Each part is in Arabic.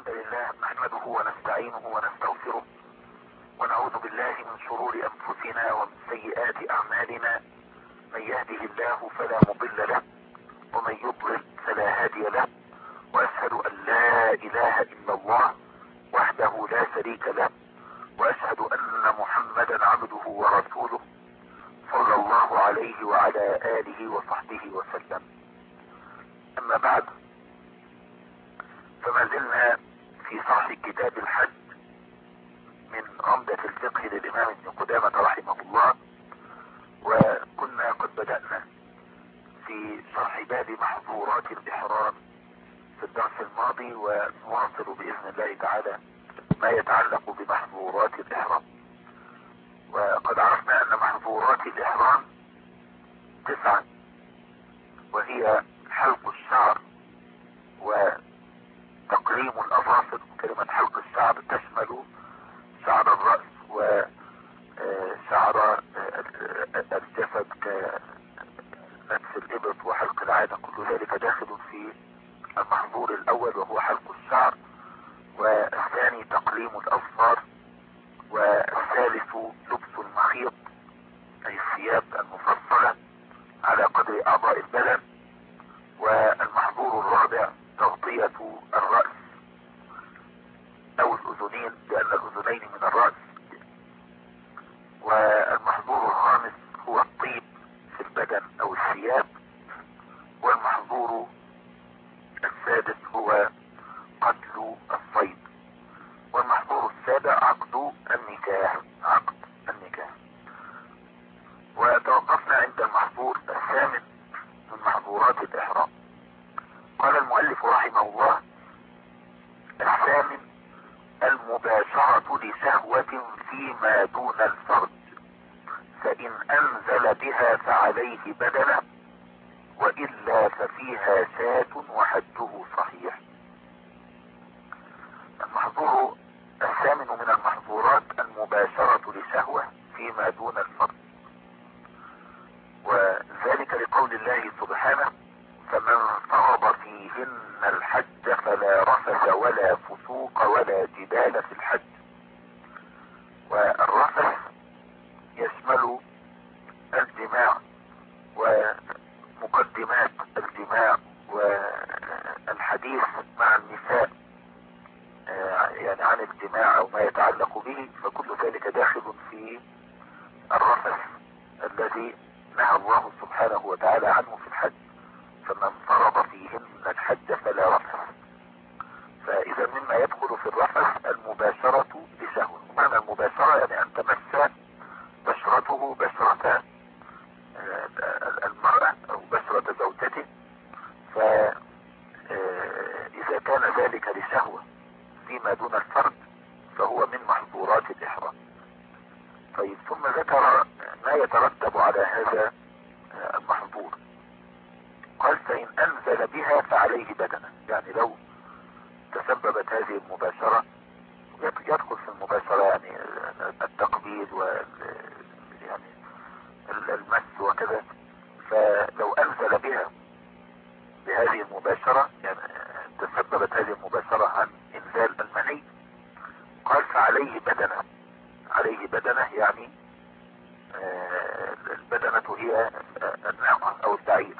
الحمد لله نحمده ونستعينه ونستغفره ونعوذ بالله من شرور أنفسنا ومن سيئات أعمالنا. من يهده الله فلا مضل له ومن يضلل فلا هادي له، وأشهد أن لا إله إلا الله وحده لا شريك له، وأشهد أن محمدا عبده ورسوله صلى الله عليه وعلى آله وصحبه وسلم. أما بعد، فما زلنا في شرح كتاب الحج من عمدة الفقه للإمام ابن قدامة رحمه الله، وكنا قد بدأنا في شرح باب محظورات الإحرام في الدرس الماضي، ونواصل بإذن الله تعالى ما يتعلق بمحظورات الإحرام. وقد عرفنا أن محظورات الإحرام 9، وهي حلق الشعر وتقليم الأظافر. كلمة حلق الشعر تشمل شعر الرأس وشعر الجسد كنفس الإبط وحلق العادة، كل ذلك داخل في المحظور الأول وهو حلق الشعر، والثاني تقليم الأظفار، والثالث لبس المخيط أي الثياب المفصلة على قدر أعضاء البدن، والمحظور الرابع تغطية الرأس أو الأذنين لأن الأذنين من الرأس، والمحظور الخامس هو الطيب في البدن أو الثياب، والمحظور السادس هو قتل الصيد، والمحظور السابع عقد النكاح. وتوقفنا عند المحظور الثامن من محظورات الإحرام. قال المؤلف رحمه الله: الثامن المباشرة لشهوة فيما دون الفرج، فإن أنزل بها فعليه بدنة، وإلا ففيها شاة وحجه صحيح. المحظور الثامن من المحظورات المباشرة لشهوة فيما دون الفرج، وذلك لقول الله سبحانه: فمن فرض فيهن الحج فلا رفث ولا فسوق ولا جدال في الحج. والرفث يشمل الجماع ومقدمات الجماع والحديث مع النساء يعني عن الجماع او ما يتعلق به، فكل ذلك داخل في الرفث الذي نهى الله سبحانه وتعالى عنه في الحج: فمن فرض فيهن الحج فلا رفث. فاذا مما يدخل في الرفث المباشرة بشهوة. معنى المباشرة يعني ان تمس بشرته بشرة المرأة او بشرة زوجته، فاذا كان ذلك لشهوة فيما دون الفرد فهو من محظورات الإحرام. طيب، ثم ذكر ما يترتب على هذا المحظور. قال: فإن أنزل بها فعليه بدنة، يعني لو تسببت هذه المباشرة، يدخل في المباشرة يعني التقبيل يعني المس وكذا، فلو أنزل بها بهذه المباشرة يعني تسببت هذه المباشرة عن إنزال المني، قال فعليه بدنة. عليه بدنة يعني البدنة هي الناقة أو البعير.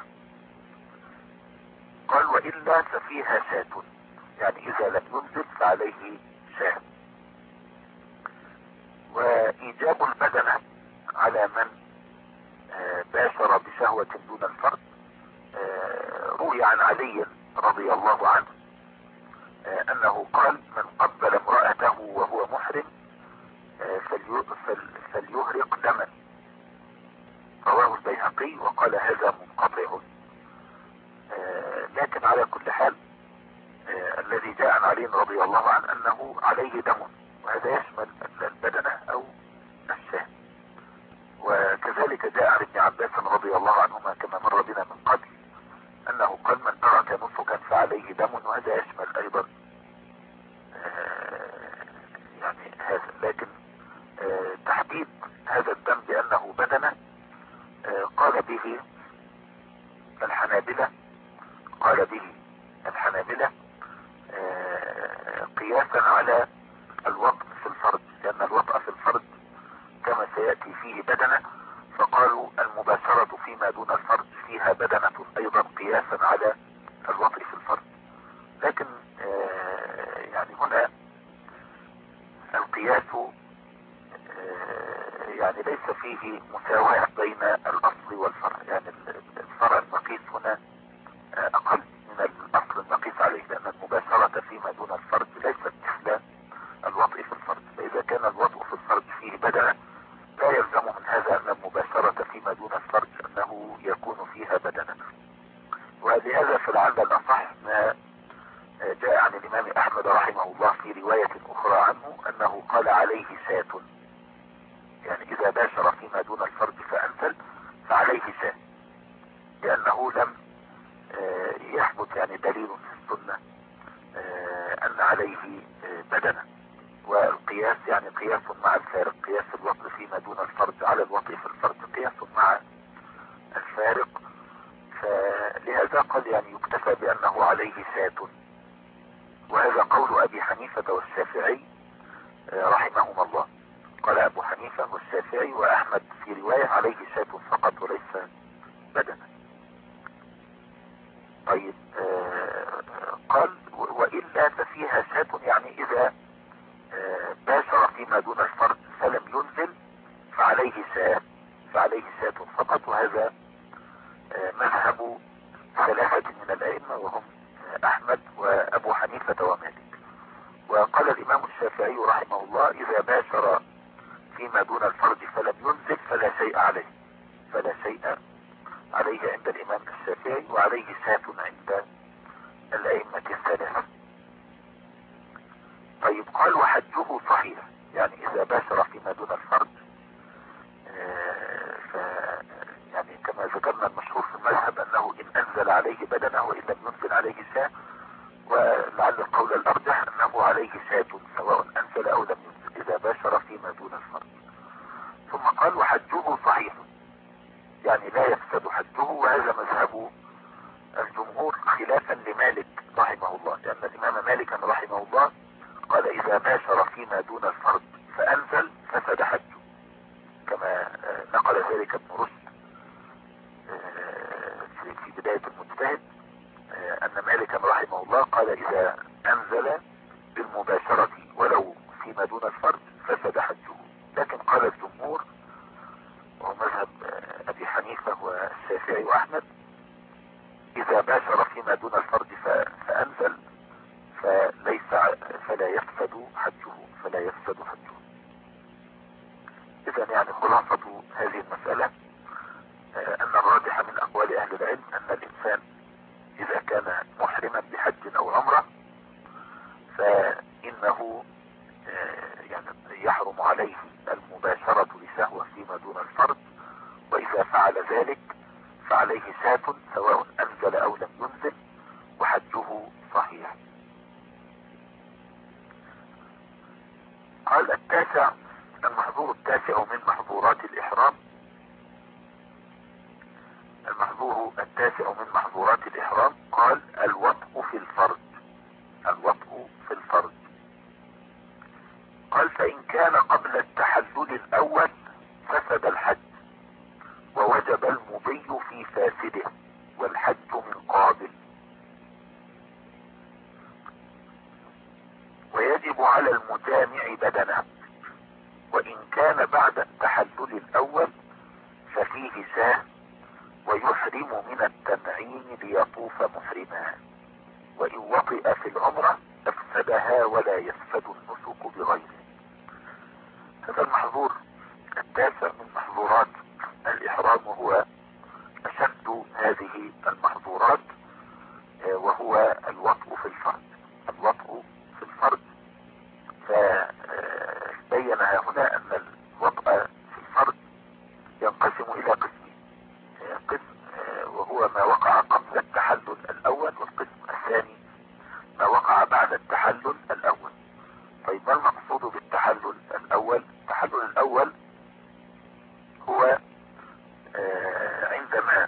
قال: وإلا ففيها شاة، يعني إذا لم ينزل فعليه شاة. وإيجاب البدنة على من باشر بشهوة دون الفرد روي عن علي رضي الله عنه أنه قال: من قبل امرأته وهو محرم فليهرق دما. رواه البيهقي وقال: هذا منقطع. لكن على كل حال الذي جاء عن علي رضي الله عنه أنه عليه دم، وهذا يشمل البدنة أو الشاه. وكذلك جاء عن ابن عباس رضي الله عنهما كما مر بنا من قبل أنه قال: من ترك نسكا فعليه دم، وهذا يشمل أيضا يعني هذا. لكن تحديد هذا الدم بأنه بدنة قال به الحنابلة قياسا على الوطء في الفرج، لان الوطء في الفرج كما سيأتي فيه بدنة، فقالوا المباشرة فيما دون الفرج فيها بدنة ايضا قياسا على الوطء في الفرج. لكن يعني هنا القياس يعني ليس فيه مساواة بين الاصل والفرع، يعني الفرع المقيس هنا اقل من الاصل المقيس عليه، لان المباشرة فيما دون الفرج ليست مثل الوطء في الفرج. فاذا كان الوطء في الفرج فيه بدنة لا يلزم من هذا ان المباشرة فيما دون الفرج انه يكون فيها بدنة. ولهذا فلعل الاصح ما جاء عن الامام احمد رحمه الله في رواية اخرى عنه انه قال عليه سات، يعني اذا باشر فيما دون الفرج فانزل فعليه سات، لانه لم يثبت يعني دليل في السنة ان عليه بدنة. والقياس يعني قياس مع الفارق، قياس الوطء فيما دون الفرج على الوطء في الفرج قياس مع الفارق، فلهذا قد يعني يكتفى بانه عليه سات. وهذا قول ابي حنيفة والشافعي رحمهما الله. قال ابو حنيفة والشافعي واحمد في رواية عليه سات فقط وليس بدنة. طيب قال وإلا ففيها سات، يعني إذا باشر فيما دون الفرج فلم ينزل فعليه سات فقط. وهذا مذهب ثلاثة من الأئمة وهم أحمد وأبو حنيفة ومالك. وقال الإمام الشافعي رحمه الله إذا باشر فيما دون الفرج فلم ينزل فلا شيء عليه عند الإمام الشافعي، وعليه سات عند الأئمة الثلاثة. طيب قال وحجه صحيح، يعني إذا باشر فيما دون الفرج يعني كما ذكرنا المشهور في المذهب أنه إن أنزل عليه بدنه وإن لم ينزل عليه ساء، ولعل القول الأرجح أنه عليه ساء سواء أنزل أو لم ينزل إذا باشر فيما دون الفرج. ثم قال وحجه صحيح، يعني لا يفسد حجه، وهذا مذهب الجمهور خلافا لمالك رحمه الله، لأن الإمام مالك رحمه الله قال إذا باشر فيما دون الفرج فأنزل فسد حجه، كما نقل ذلك ابن رشد في بداية المجتهد أن مالك رحمه الله قال إذا أنزل بالمباشرة ولو فيما دون الفرج فسد حجه. لكن قال الجمهور وهو مذهب أبي حنيفة والشافعي وأحمد إذا باشر فيما دون الفرج فأنزل فلا يفسد حجه. إذن يعني خلاصة هذه المسألة أن الراجح من أقوال أهل العلم أن الإنسان إذا كان محرما بحج أو عمرة فإنه يعني يحرم عليه المباشرة لشهوة فيما دون الفرج، وإذا فعل ذلك فعليه سات سواء أنزل أو لم ينزل وحجه صحيح. قال المحظور التاسع من محظورات الإحرام. المحظور التاسع من محظورات الإحرام قال الوطء في الفرج. قال فإن كان قبل التحلل الأول فسد الحج ووجب المضي في فاسده والحج من قابل، ويجب على المجامع بدنه، وإن كان بعد التحلل الأول ففيه ساه، ويحرم من التنعيم ليطوف محرما، وإن وطئ في العمرة أفسدها ولا يفسد النسك بغيره. هذا المحظور التاسع من محظورات الإحرام، وهو أشد هذه المحظورات، وهو الوطء في الفرج. فبين هنا أن الوطء في الفرج ينقسم إلى قسمين، قسم وهو ما وقع قبل التحلل الأول، والقسم الثاني ما وقع بعد التحلل الأول. طيب ما المقصود بالتحلل الأول؟ التحلل الأول هو عندما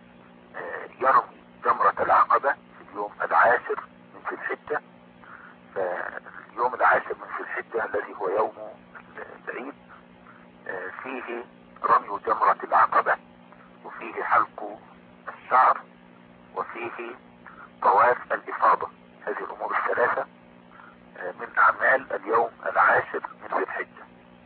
يرمي جمرة العقبة في اليوم العاشر من ذي الحجة، فاليوم العاشر من ذي الحجة الذي هو يوم العيد فيه رمي جمرة العقبة، وفيه حلق الشعر، وفيه طواف الإفاضة. هذه الأمور الثلاثة من أعمال اليوم العاشر من ذي الحجة.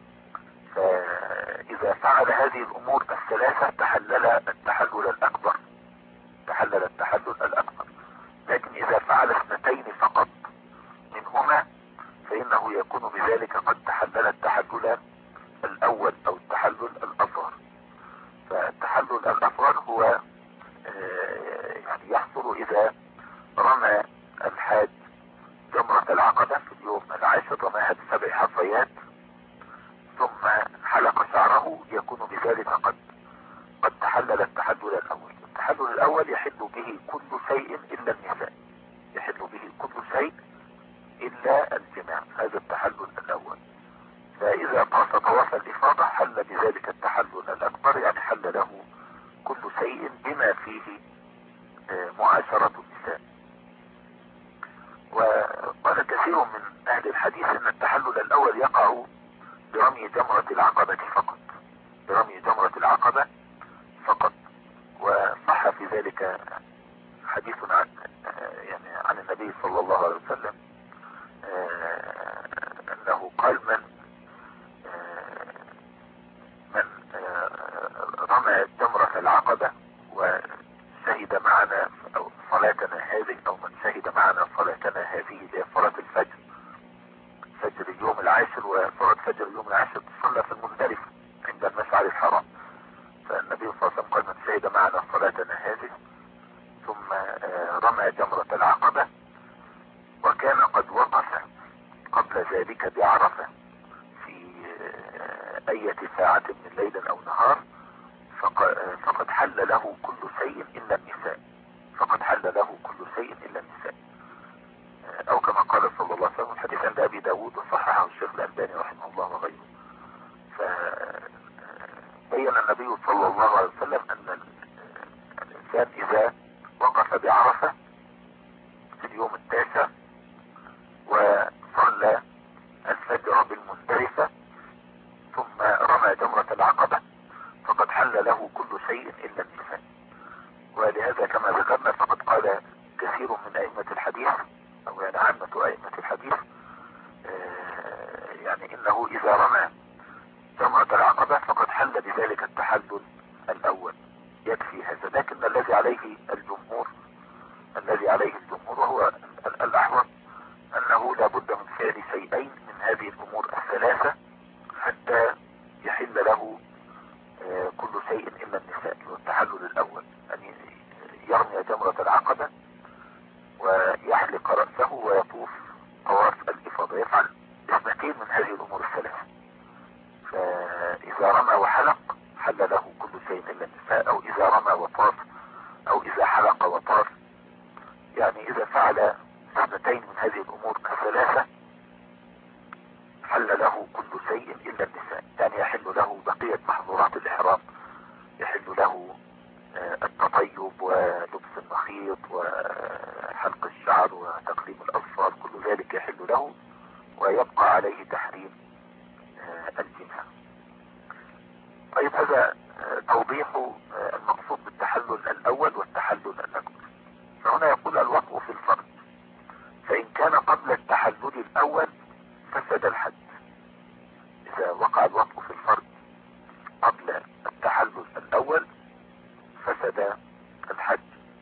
فإذا فعل هذه الأمور الثلاثة تحلل التحلل الأكبر، تحلل التحلل الأكبر. لكن إذا فعل اثنتين فقط منهما فإنه يكون بذلك قد تحلل التحلل الأول أو التحلل الأصغر. فالتحلل الأصغر هو يعني يحصل إذا رمى الحاج جمرة العقبة في اليوم العاشر، رماها ب7 حصيات ثم حلق شعره، يكون بذلك قد تحلل التحلل الأول. التحلل الأول يحل به كل شيء إلا النساء، يحل به كل شيء إلا الجماع، هذا التحلل الأول. فإذا طاف طواف الإفاضة حل بذلك التحلل الأكبر، يعني حل له كل شيء بما فيه معاشرة النساء. وقال كثير من أهل الحديث أن التحلل الأول يقع برمي جمرة العقبة فقط، برمي جمرة العقبة فقط. وصح في ذلك حديث عن النبي صلى الله عليه وسلم أنه قال من رمى جمرة العقبة وشهد معنا صلاتنا هذه، أو من شهد معنا صلاتنا هذه هي صلاة الفجر، فجر اليوم العاشر. وصلاة فجر اليوم العاشر تصلى في المزدلفة عند المشعر الحرام. فالنبي صلى الله عليه وسلم قال من شهد معنا صلاتنا هذه ثم رمى جمرة العقبة وكان قد وقف قبل ذلك بعرفة في أي ساعة من ليل أو نهار، فقد حل له كل شيء إلا النساء، فقد حل له كل شيء إلا النساء، أو كما قال صلى الله عليه وسلم. الحديث عند أبي داود وصححه الشيخ الألباني رحمه الله وغيره. فبين النبي صلى الله عليه وسلم أن الإنسان إذا وقف بعرفة في اليوم التاسع وصلى الفجر بالمزدلفة ثم رمى جمرة العقبة فقد حل له كل شيء إلا النساء. ولهذا كما ذكرنا فقد قال كثير من أئمة الحديث، أو يعني عامة أئمة الحديث، يعني إنه إذا رمى جمرة العقبة فقد حل بذلك التحلل الأول، يكفي هذا. لكن الذي عليه الجمهور وهو الأحوط أنه لا بد من فعل شيئين من هذه الأمور الثلاثة حتى يحل له كل شيء إلا النساء. والتحلل الأول أن يرمي جمرة العقبة ويحلق رأسه ويطوف طواف الإفاضة، يفعل اثنتين من هذه الأمور الثلاثة. فإذا رمى وحلق حل له كل شيء إلا النساء، أو إذا رمى وطاف، أو إذا حلق وطاف. يعني إذا فعل اثنتين من هذه الأمور الثلاثة حل له كل شيء إلا النساء، يعني يحل له بقية محظورات الإحرام، يحل له التطيب ولبس المخيط وحلق الشعر وتقليم الأظفار، كل ذلك يحل له، ويبقى عليه تحريم الجماع. طيب، هذا توضيح المقصود بالتحلل الأول والتحلل الأكبر. فهنا يقول الوطء في الفرج، فإن كان قبل التحلل الأول فسد الحج. إذا وقع الوطء في الفرج قبل التحلل الأول فسد الحج.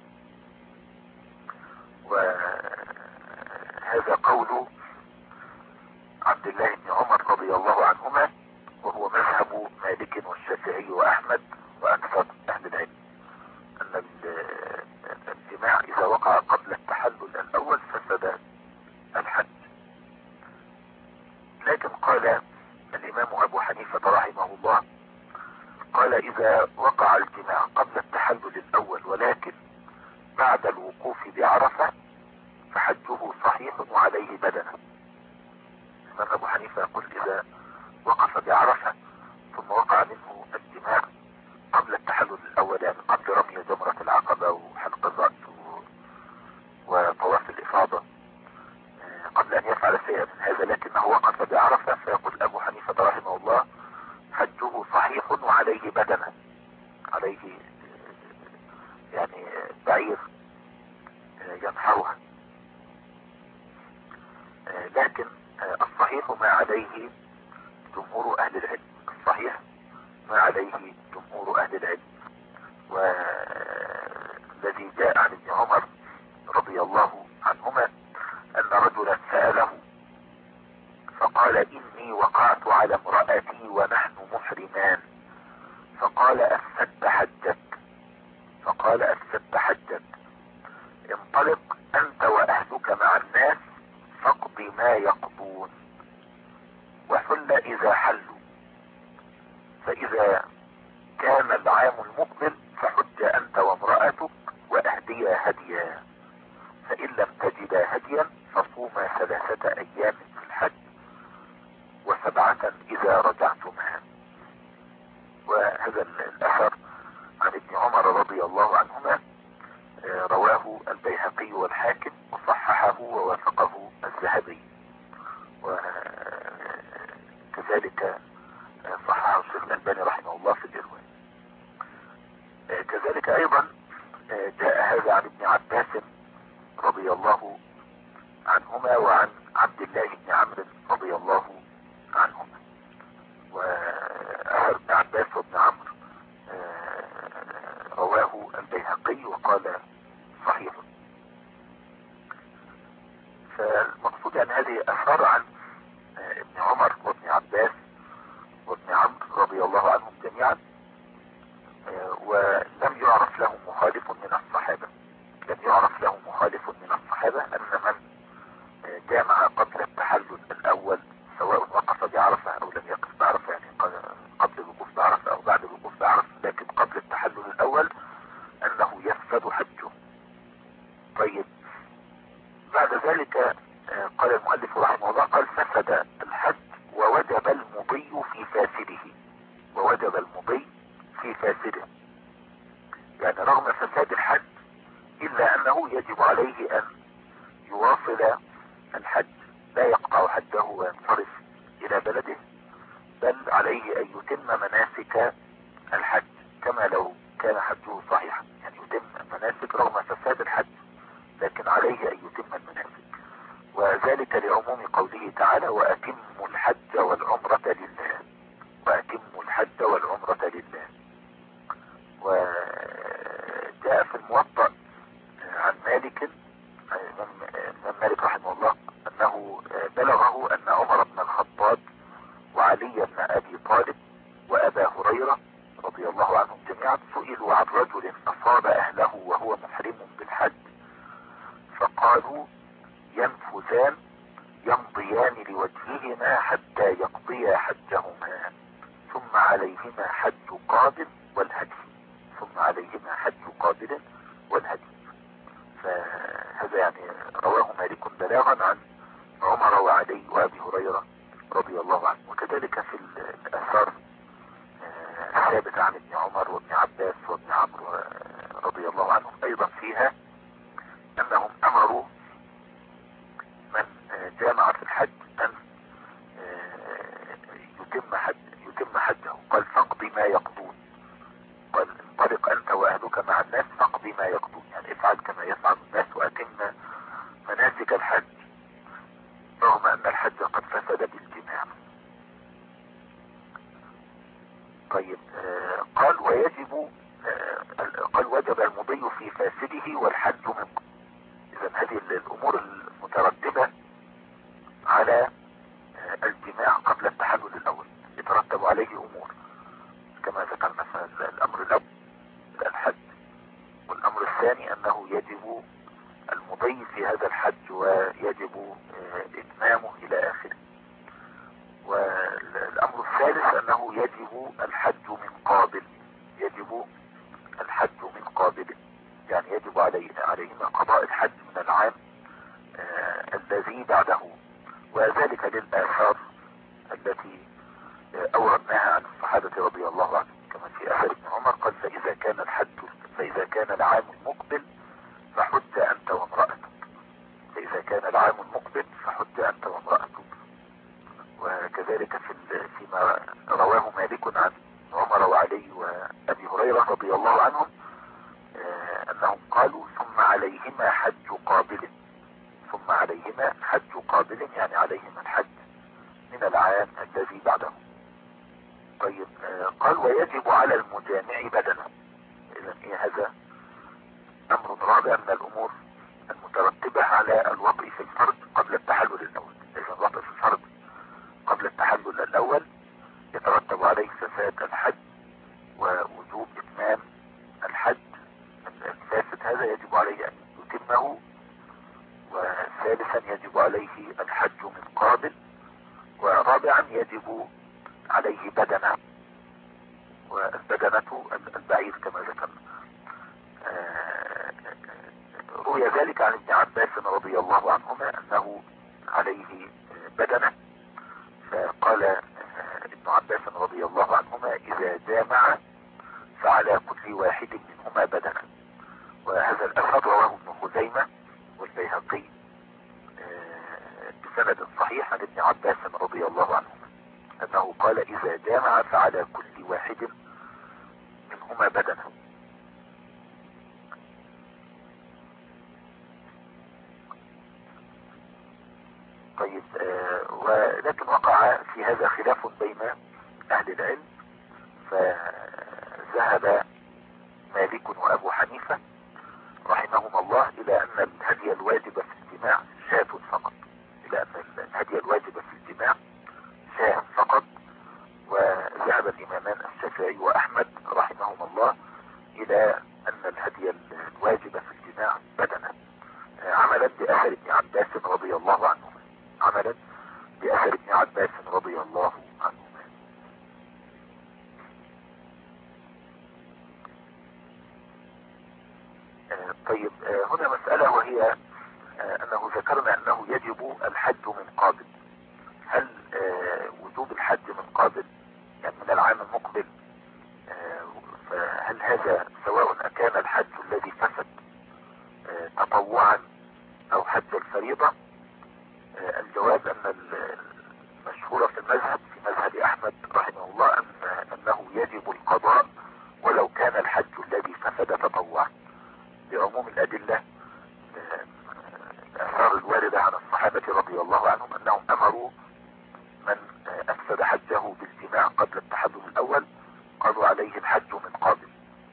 وهذا قول عبد الله بن عمر رضي الله عنهما، وهو مذهب مالك والشافعي وأحمد وأكثر أهل العلم، أن الجماع إذا وقع قبل التحلل الأول فسد الحج. لكن قال الإمام أبو حنيفة رحمه الله، قال إذا وقع الجماع قبل التحلل الأول ولكن بعد الوقوف بعرفة فحجه صحيح وعليه بدنه. الإمام أبو حنيفة يقول إذا وقف بعرفة ثم وقع منه الجماع قبل التحلل الأول، يعني قبل رمي جمرة العقبة وحلق الرأس وطواف الإفاضة، قبل أن يفعل بدنة، عليه يعني بعير ينحرها. لكن الصحيح ما عليه جمهور اهل العلم، الصحيح ما عليه جمهور اهل العلم، والذي جاء عن ابن عمر رضي الله عنهما ان رجلا سأله فقال اني وقعت على امرأتي ونحن محرمان، فقال افسدت حجك، فقال افسدت حجك، انطلق انت واهلك مع الناس فاقض ما يقضون، وحل اذا حلوا، فاذا كان العام المقبل فحج انت وامرأتك واهديا هديا، فان لم تجدا هديا فصوما 3 ايام في الحج و7 اذا رجعتما. وهذا الاثر عن ابن عمر رضي الله عنهما رواه البيهقي والحاكم وصححه ووافقه الذهبي، وكذلك صححه الشيخ الألباني رحمه الله في الإرواء. كذلك ايضا جاء هذا عن ابن عباس رضي الله عنهما وعن عبد الله بن عمرو رضي الله عنهما. واثر ابن عباس وابن عمرو رواه البيهقي وقال صحيح. فالمقصود ان هذه اثار عن ابن عمر وابن عباس وابن عمرو رضي الله عنهم جميعا، ولم يعرف لهم مخالف من الصحابة، لم يعرف لهم مخالف من الصحابة ان من جامع قبل التحلل الاول سواء وقف بعرفة او لم يقف بعرفة، يعني قبل الوقوف بعرفة او بعد الوقوف بعرفة، لكن قبل التحلل الاول انه يفسد حجه. طيب بعد ذلك قال المؤلف رحمه الله قال فسد الحج ووجب المضي في فاسده، ووجب المضي في فاسده، يعني رغم فساد الحج الا انه يجب عليه ان يواصل الحج، لا يقطع حجه وينصرف الى بلده، بل عليه ان يتم مناسك الحج كما لو كان حجه صحيحا، يعني يتم المناسك رغم فساد الحج، لكن عليه ان يتم المناسك. وذلك لعموم قوله تعالى واتموا الحج والعمرة لله، واتموا الحج والعمرة لله. وجاء في الموطأ عن مالك من مالك رحمه الله انه بلغه ان عمر بن الخطاب وعلي بن ابي طالب وابا هريرة رضي الله عنهم جميعا سئلوا عن رجل اصاب اهله وهو محرم بالحج، فقالوا ينفذان يمضيان لوجههما حتى يقضيا حجهما ثم عليهما حج قابل والهدي، ثم عليهما حج قابل والهدي. فهذا يعني رواه مالك بلاغا عن عمر وعلي وابي هريرة رضي الله عنه. وكذلك في الاثار ثابتة عن ابن عمر وابن عباس وابن عمرو رضي الله عنهم ايضا فيها انهم امروا من جامع في الحج ان يتم حجه. قال فاقضي ما يقضون، قال انطلق انت واهلك مع الناس فاقضي ما يقضون، يعني افعل كما يفعل الناس واتم مناسك الحج رغم ان الحج قد فسد بالجماع. طيب قال ويجب قال وجب المضي في فاسده والحج من. اذا هذه الامور المترتبة على الجماع قبل التحلل الاول يترتب عليه امور كما ذكرنا. الامر الاول الحج، والامر الثاني انه يجب المضي في هذا الحج ويجب اتمامه الى اخره. والامر الثالث انه يجب الحج من قابل، يجب الحج من قابل، يعني يجب عليهما قضاء الحج من العام الذي بعده. وذلك للآثار التي أوردناها عن الصحابة رضي الله عنهم، كما في أثر ابن عمر قال فإذا كان العام المقبل فحج أنت وامرأتك، فإذا كان العام المقبل فحج أنت وامرأتك. وكذلك فيما رواه مالك عن ابن عمر وعلي وأبي هريرة رضي الله عنهم أنهم قالوا ثم عليهما حج قابل. ثم عليهما حج قابل يعني عليهما الحج من العام الذي بعده. طيب قال ويجب على المجامع بدنه. إذن إيه هذا أمر رابع من الأمور المترتبة على الوطء في الفرد قبل التحلل الأول. إذن الوطء في الفرد قبل التحلل الأول يترتب عليه فساد الحج ووجوب إتمام الحج الفاسد، هذا يجب عليه أن يتمه. وثالثا يجب عليه الحج من قابل. ورابعا يجب عليه بدنه، والبدنة البعير كما ذكرنا. روي ذلك عن ابن عباس رضي الله عنهما أنه عليه بدنه، فقال ابن عباس رضي الله عنهما إذا جامع فعلى كل واحد منهما بدنه. وهذا الأثر رواه ابن خزيمة والبيهقي بسند صحيح عن ابن عباس رضي الله عنهما أنه قال إذا جامع فعلى كل واحد منهما بدنه. طيب ولكن وقع في هذا خلاف بين أهل العلم، فذهب مالك وأبو حنيفة رحمهما الله إلى أن الهدي الواجب في الجماع شاة فقط، إلى أن الهدي الواجب في الجماع شاة فقط. وذهب الإمامان الشافعي وأحمد رحمهما الله إلى أن الهدي الواجب في الجماع بدنه، عملا بأثر ابن عباس رضي الله عنهما، عملا بأثر ابن عباس رضي الله عنهما. طيب هنا مسألة، وهي أنه ذكرنا أنه يجب الحج من قابل. هل وجوب الحج من قابل يعني من العام المقبل، فهل هذا سواء أكان الحج الذي فسد تطوعا أو حج الفريضة؟ الجواب أن المشهور في المذهب، في مذهب أحمد رحمه الله، أنه يجب القضاء ولو كان الحج الذي فسد تطوعا، بعموم الأدلة الآثار الواردة عن الصحابة رضي الله عنهم أنهم أمروا من أفسد حجه بالجماع قبل التحلل الأول قالوا عليه الحج من قابل.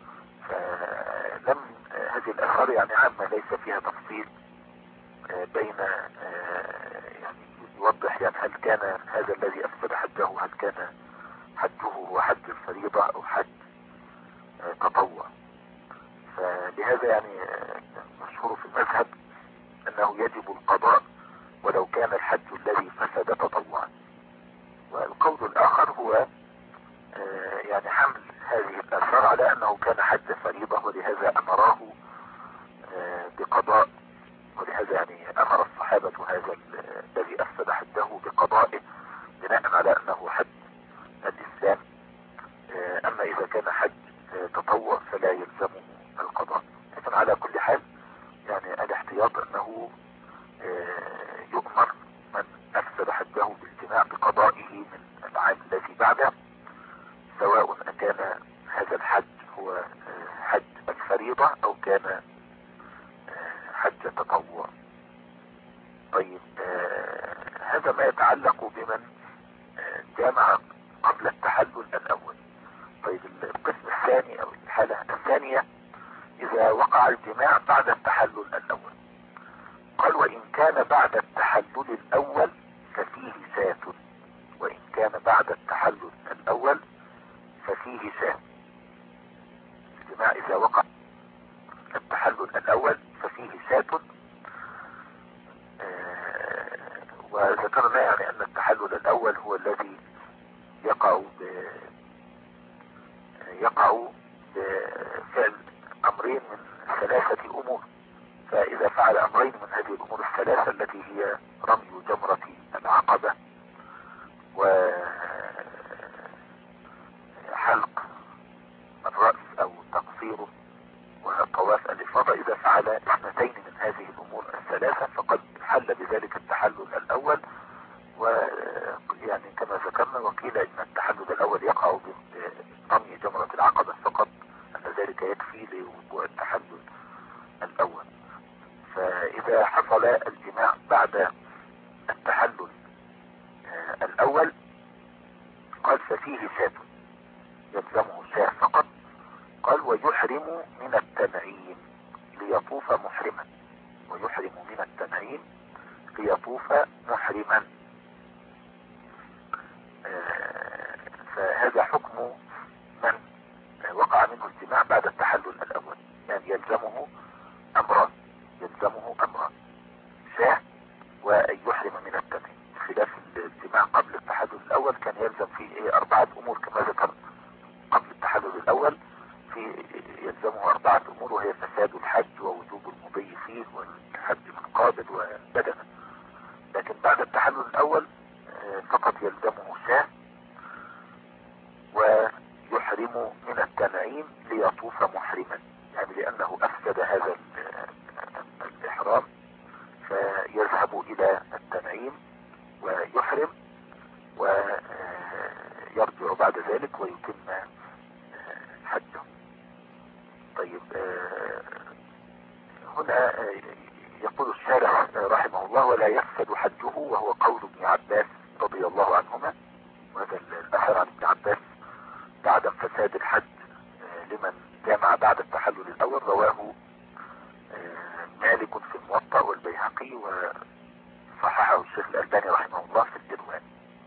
فلم هذه الآثار يعني عامة ليس فيها تفصيل بين يعني يوضح يعني هل كان هذا الذي أفسد حجه هل كان حجه هو حج الفريضة أو حج تطوع. فلهذا يعني مشهور في المذهب أنه يجب القضاء ولو كان الحج الذي فسد تطوعا. والقول الآخر هو يعني حمل هذه الآثار على أنه كان حج فريضة ولهذا أمراه بقضاء، ولهذا يعني أمر الصحابة هذا الذي أفسد حجه بقضائه بناء على أنه حج الإسلام. أما إذا كان حج تطوع فلا يلزمه القضاء. لكن على كل حال يعني الاحتياط أنه يؤمر من أفسد حجه بالجماع بقضائه من العام الذي بعده، سواء أكان هذا الحج هو حج الفريضة أو كان حج تطوع. طيب هذا ما يتعلق بمن جامع قبل التحلل الأول. طيب القسم الثاني أو الحالة الثانية إذا وقع الجماع بعد التحلل الأول. قال وإن كان بعد التحلل الأول ففيه شاة. وإن كان بعد التحلل الأول ففيه شاة. الجماع إذا وقع التحلل الأول ففيه شاة. وذكرنا يعني أن التحلل الأول هو الذي يقع بفعل أمرين من ثلاثة أمور. فإذا فعل أمرين من هذه الأمور الثلاثة التي هي رمي جمرة العقبة وحلق الرأس أو تقصيره وطواف الإفاضة، إذا فعل اثنتين من هذه الأمور الثلاثة فقد حل بذلك التحلل الأول. ويعني كما ذكرنا وقيل إن التحلل الأول يقع رمي جمرة العقبة فقط أن ذلك يكفي لوقوع التحلل الأول. فإذا حصل الجماع بعد التحلل الأول قال ففيه شاة، يلزمه شاة فقط. قال ويحرم من التنعيم ليطوف محرما، ويحرم من التنعيم ليطوف محرما. فهذا حكم من وقع منه الجماع بعد التحلل الأول، يعني يلزمه أمران، شاة وأن يحرم من التنعيم، خلاف الجماع قبل التحلل الأول كان يلزم فيه 4 أمور كما ذكرت. قبل التحلل الأول يلزمه 4 أمور، وهي فساد الحج ووجوب المضي فيه والحج من قابل وبدنه. لكن بعد التحلل الأول فقط يلزمه شاة، ويحرم من التنعيم ليطوف محرما، يعني لأنه أفسد هذا الإحرام فيذهب إلى التنعيم ويحرم ويرجع بعد ذلك ويتم حجه. طيب، هنا يقول الشارع رحمه الله ولا يفسد حجه، وهو قول ابن عباس رضي الله عنهما، وهذا الأثر عن ابن عباس بعدم فساد الحج لمن جامع بعد التحلل الأول رواه مالك في الموطأ والبيهقي، وصححه الشيخ الألباني رحمه الله في الإرواء.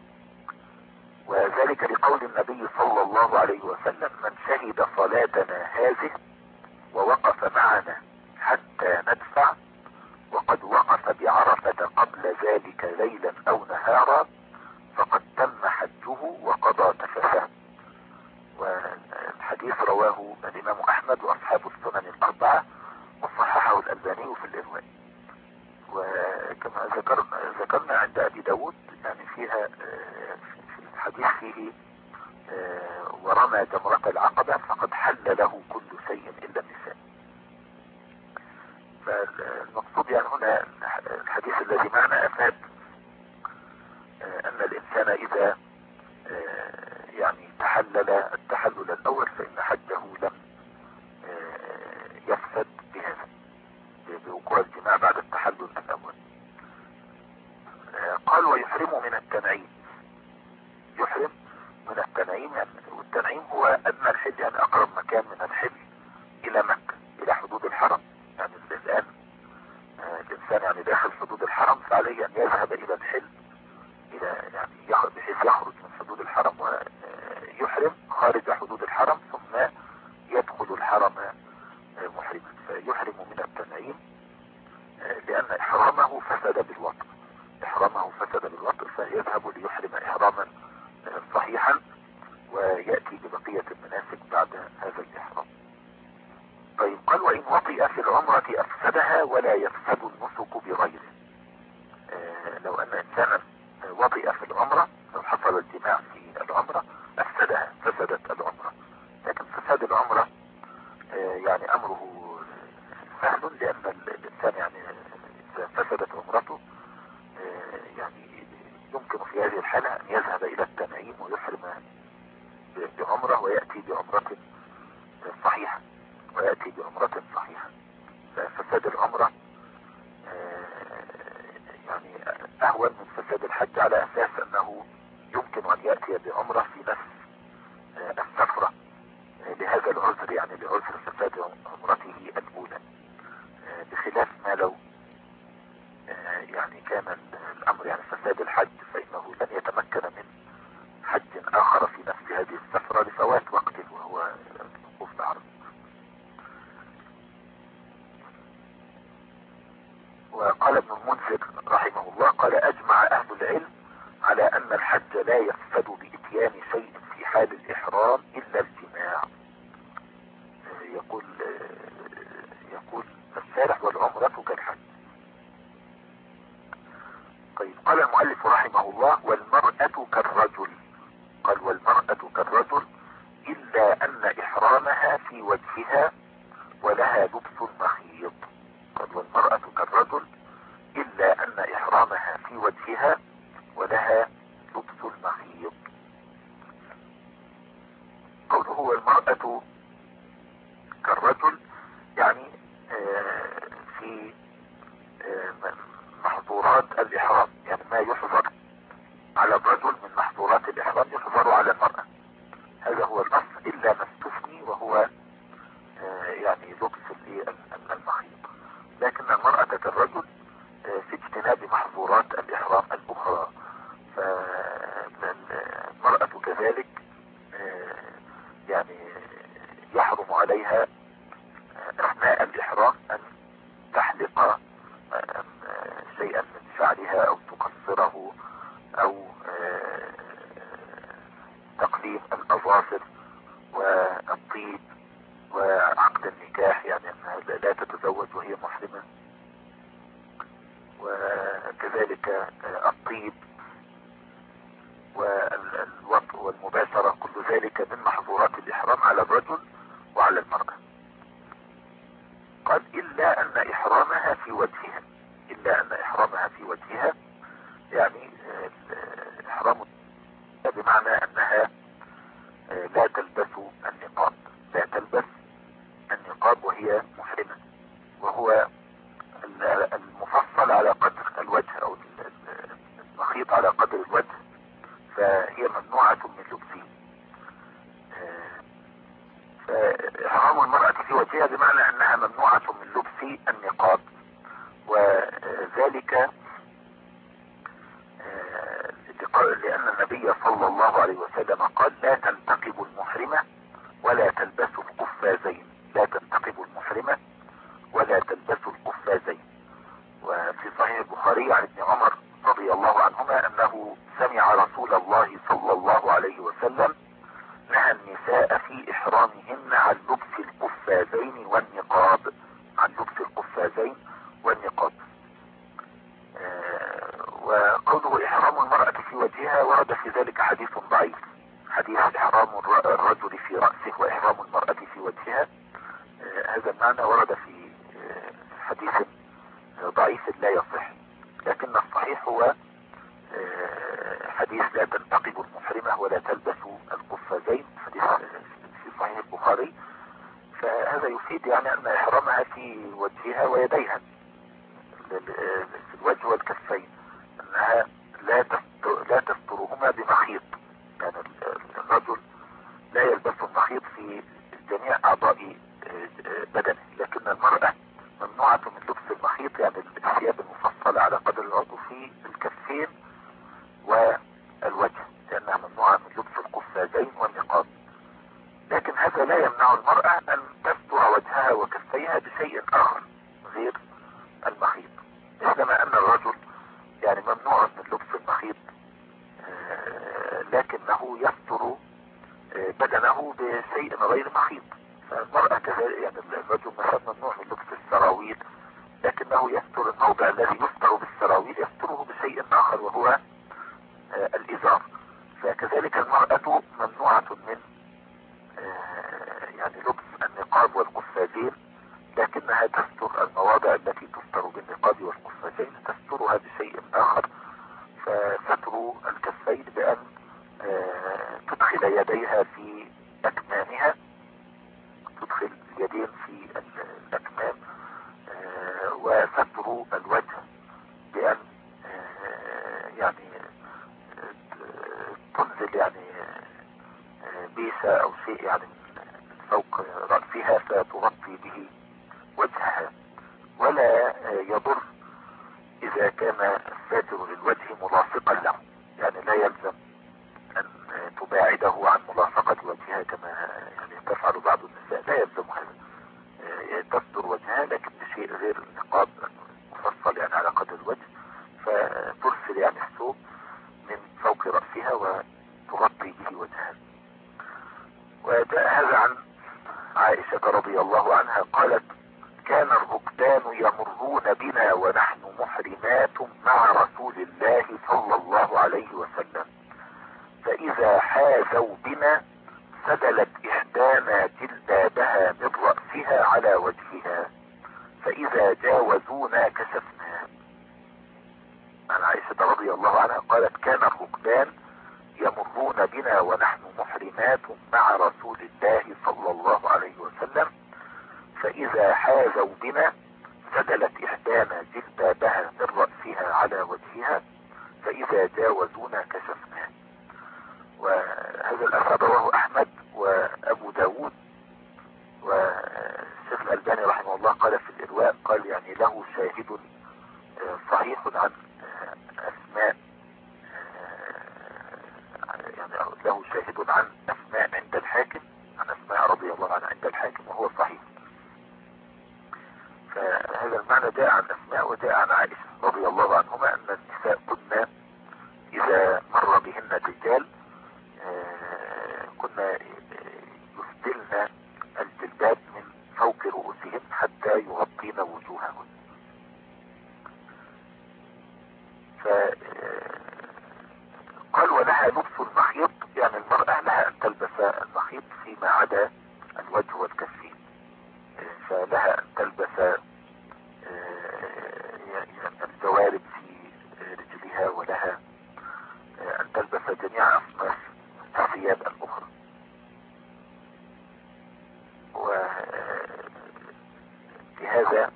وذلك لقول النبي صلى الله عليه وسلم من شهد صلاتنا هذه ووقف معنا حتى ندفع وقد وقف بعرفة قبل ذلك ليلا أو نهارا فقد تم حجه وقضى تفسه. والحديث رواه الإمام أحمد وأصحاب السنن الأربعة، وصححه الألباني في الإرواء. وكما ذكرنا عند أبي داود يعني فيها في الحديث فيه ورمى جمرة العقبة فقد حل له كل شيء إلا النساء. فالمقصود يعني هنا الحديث الذي معنا أفاد أن الإنسان إذا يعني تحلل التحلل الأول فإن حجه لم يفسد بهذا بوقوع الجماع بعد التحلل الأول. قال ويحرم من التنعيم، يحرم من التنعيم، والتنعيم هو أدنى الحل، يعني أقرب مكان من الحل إلى مكة، إلى حدود الحرم. يعني الآن الإنسان يعني داخل حدود الحرم فعليه أن يذهب إلى الحل، إلى يعني بحيث يخرج من حدود الحرم ويحرم خارج حدود الحرم ثم يدخل الحرم محرما. فيحرم من التنعيم لأن إحرامه فسد بالوطء، فيذهب ليحرم إحراما صحيحا ويأتي ببقية المناسك بعد هذا الإحرام. طيب، قال وإن وطئ في العمرة أفسدها ولا يفسد النسك بغيره. لو أن إنسانا وطئ في العمرة، لو حصل الجماع في العمرة أفسدها، فسدت العمرة. لكن فساد العمرة يعني أمره سهل، لأن الإنسان يعني إذا فسدت عمرته يعني يمكن في هذه الحالة أن يذهب إلى التنعيم ويحرم بعمرة ويأتي بعمرة صحيحة. ففساد العمرة يعني أهون من فساد الحج، على أساس أنه يمكن أن يأتي بعمرة في نفس السفرة لهذا العذر، يعني لعذر فساد عمرته الأولى، بخلاف ما لو يعني كان الأمر يعني فساد الحج فإنه لن يتمكن من حج آخر في نفس هذه السفرة لفوات وقته وهو الوقوف بعرفة. وقال ابن المنذر رحمه الله قال أجمع أهل العلم على أن الحج لا يفسد بإتيان شيء في حال الإحرام إلا الجماع. يقول الشارح والعمرة كالحج. طيب، قال المؤلف رحمه الله والمرأة كالرجل. قال والمرأة كالرجل إلا أن إحرامها في وجهها ولها لبس مخيط. قال والمرأة كالرجل إلا أن إحرامها في وجهها ولها لبس المخيط. قوله هو المرأة كالرجل، يعني في محظورات الإحرام، يعني ما يحظر على الرجل من محظورات الإحرام يحظر على المرأة. هذا هو النص، إلا ما استثني وهو يعني لبس المخيط. لكن المرأة كالرجل في اجتناب محظورات الإحرام الأخرى. فالمرأة كذلك يعني يحرم عليها أثناء الإحرام أن تحلق شيئا من شعرها أو تقصره أو تقليم الأظافر والطيب وعقد النكاح، يعني أنها لا تتزوج وهي محرمة، وكذلك الطيب والوطء والمباشرة، كل ذلك من محظورات الإحرام على الرجل وعلى المرأة. قال إلا أن إحرامها في وجهها، إلا أن إحرامها في وجهها، يعني إحرام بمعنى أنها لا تلبس النقاب، لا تلبس النقاب وهي محرمة، وهو المفصل على قدر الوجه أو المخيط على قدر الوجه، فهي ممنوعة من لبسه. فإحرام المرأة في وجهها بمعنى أنها ممنوعة من لبس النقاب، وذلك لأن النبي صلى الله عليه وسلم قال لا تنتقب المحرمة ولا تلبس القفازين، لا تنتقب المحرمة ولا تلبس القفازين. وفي صحيح البخاري عن ابن عمر رضي الله عنهما أنه سمع رسول الله صلى الله عليه وسلم نهى النساء في إحرامهن عن لبس القفازين والنقاب، عن لبس القفازين والنقاب. وقوله إحرام المرأة في وجهها ورد في ذلك حديث ضعيف، حديث إحرام الرجل في رأسه وإحرام المرأة في وجهها. هذا المعنى ورد في حديث ضعيف لا يصح، لكن الصحيح هو حديث لا تنتقب المحرمة ولا تلبس القفازين، حديث في صحيح البخاري. فهذا يفيد يعني أن إحرامها في وجهها ويديها، في الوجه والكفين، أنها لا تسترهما بمخيط، يعني الرجل لا يلبس المخيط في جميع أعضاء بدنه، لكن المرأة ممنوعة من لبس المخيط، يعني الثياب المفصلة على قدر العضو في الكفين والوجه، لأنها ممنوعة من لبس القفازين والنقاب. لكن هذا لا يمنع المرأة أن تستر وجهها وكفيها بشيء آخر غير المخيط، مثلما أن الرجل يعني ممنوع من لبس المخيط لكنه يستر بدنه بشيء غير مخيط. فالمرأة كذلك، يعني الرجل مثلا ممنوع من لبس السراويل لكنه يستر الموضع الذي يستر بالسراويل يستره بشيء آخر وهو الإزار. فكذلك المرأة ممنوعة من يعني لبس النقاب والقفازين، لكنها تستر المواضع التي تستر بالنقاب والقفازين تسترها بشيء آخر. فستر الكفين بأن تدخل يديها في أكمامها، تدخل اليدين في الأكمام، وستر الوجه بأن يعني تنزل يعني بيسة أو شيء يعني من فوق رأسها فتغطي به وجهها. ولا يضر إذا كان الساتر للوجه ملاصقا له، يعني لا يلزم أن تباعده عن ملاصقة وجهها كما يعني تفعل بعض النساء، لا يلزم هذا، تستر وجهها لكن بشيء غير النقاب مفصل يعني على قدر الوجه، فترسل يعني الثوب من فوق رأسها وتغطي به وجهها. وجاء هذا عن عائشة رضي الله عنها قالت كان الركبان يمرون بنا ونحن محرمات مع رسول الله صلى الله عليه وسلم، فإذا حاذوا بنا سدلت إحدانا جلبابها من رأسها على وجهها، فإذا جاوزونا كشفنا. عن عائشة رضي الله عنها قالت كان الركبان يمرون بنا ونحن محرمات مع رسول الله صلى الله عليه وسلم، فإذا حازوا بنا سدلت إحدانا جلبابها من رأسها على وجهها، فإذا جاوزونا كشفناه. وهذا الأثر رواه أحمد وأبو داود، والشيخ الألباني رحمه الله قال في الإرواء، قال يعني له شاهد صحيح عن أسماء، يعني له شاهد عن أسماء عند الحاكم، عن أسماء رضي الله عنها عند الحاكم، وهو صحيح. فهذا المعنى جاء عن أسماء وجاء عن عائشة رضي الله عنهما أن النساء كنا إذا مر بهن الرجال كنا يسدلن الجلباب من فوق رؤوسهم حتى يغطين وجوههن. قال ولها لبس المخيط، يعني المرأة لها أن تلبس المخيط فيما عدا الوجه والكفين، فلها أن تلبس الجوارب في رجلها، ولها أن تلبس جميع أصناف الثياب الأخرى. وبهذا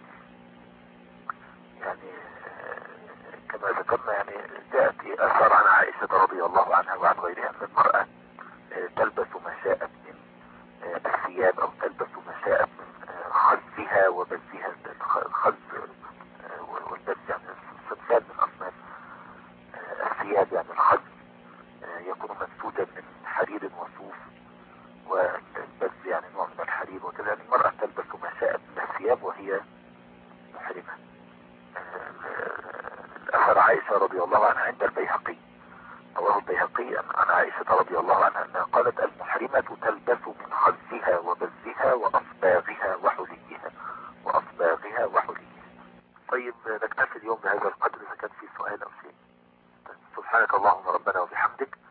يعني كما ذكرنا يعني جاءت أثر عن عائشة رضي الله عنها وعن غيرها أن المرأة تلبس ما شاءت من الثياب، أو تلبس ما شاءت من خزها وبزها. الخز والبز يعني صنفان من أصناف الثياب، يعني الخز يكون منسوجا من حرير وصوف، والبز يعني نوع من الحرير وكذا. المرأة تلبس ما شاءت من الثياب وهي محرمة. الأثر عائشة رضي الله عنها عند البيهقي، رواه البيهقي عن عائشة رضي الله عنها أنها قالت: المحرمة تلبس من خزها وبزها وأصباغها وحليها طيب نكتفي اليوم بهذا القدر، إذا كان في سؤال أو شيء. سبحانك اللهم ربنا وبحمدك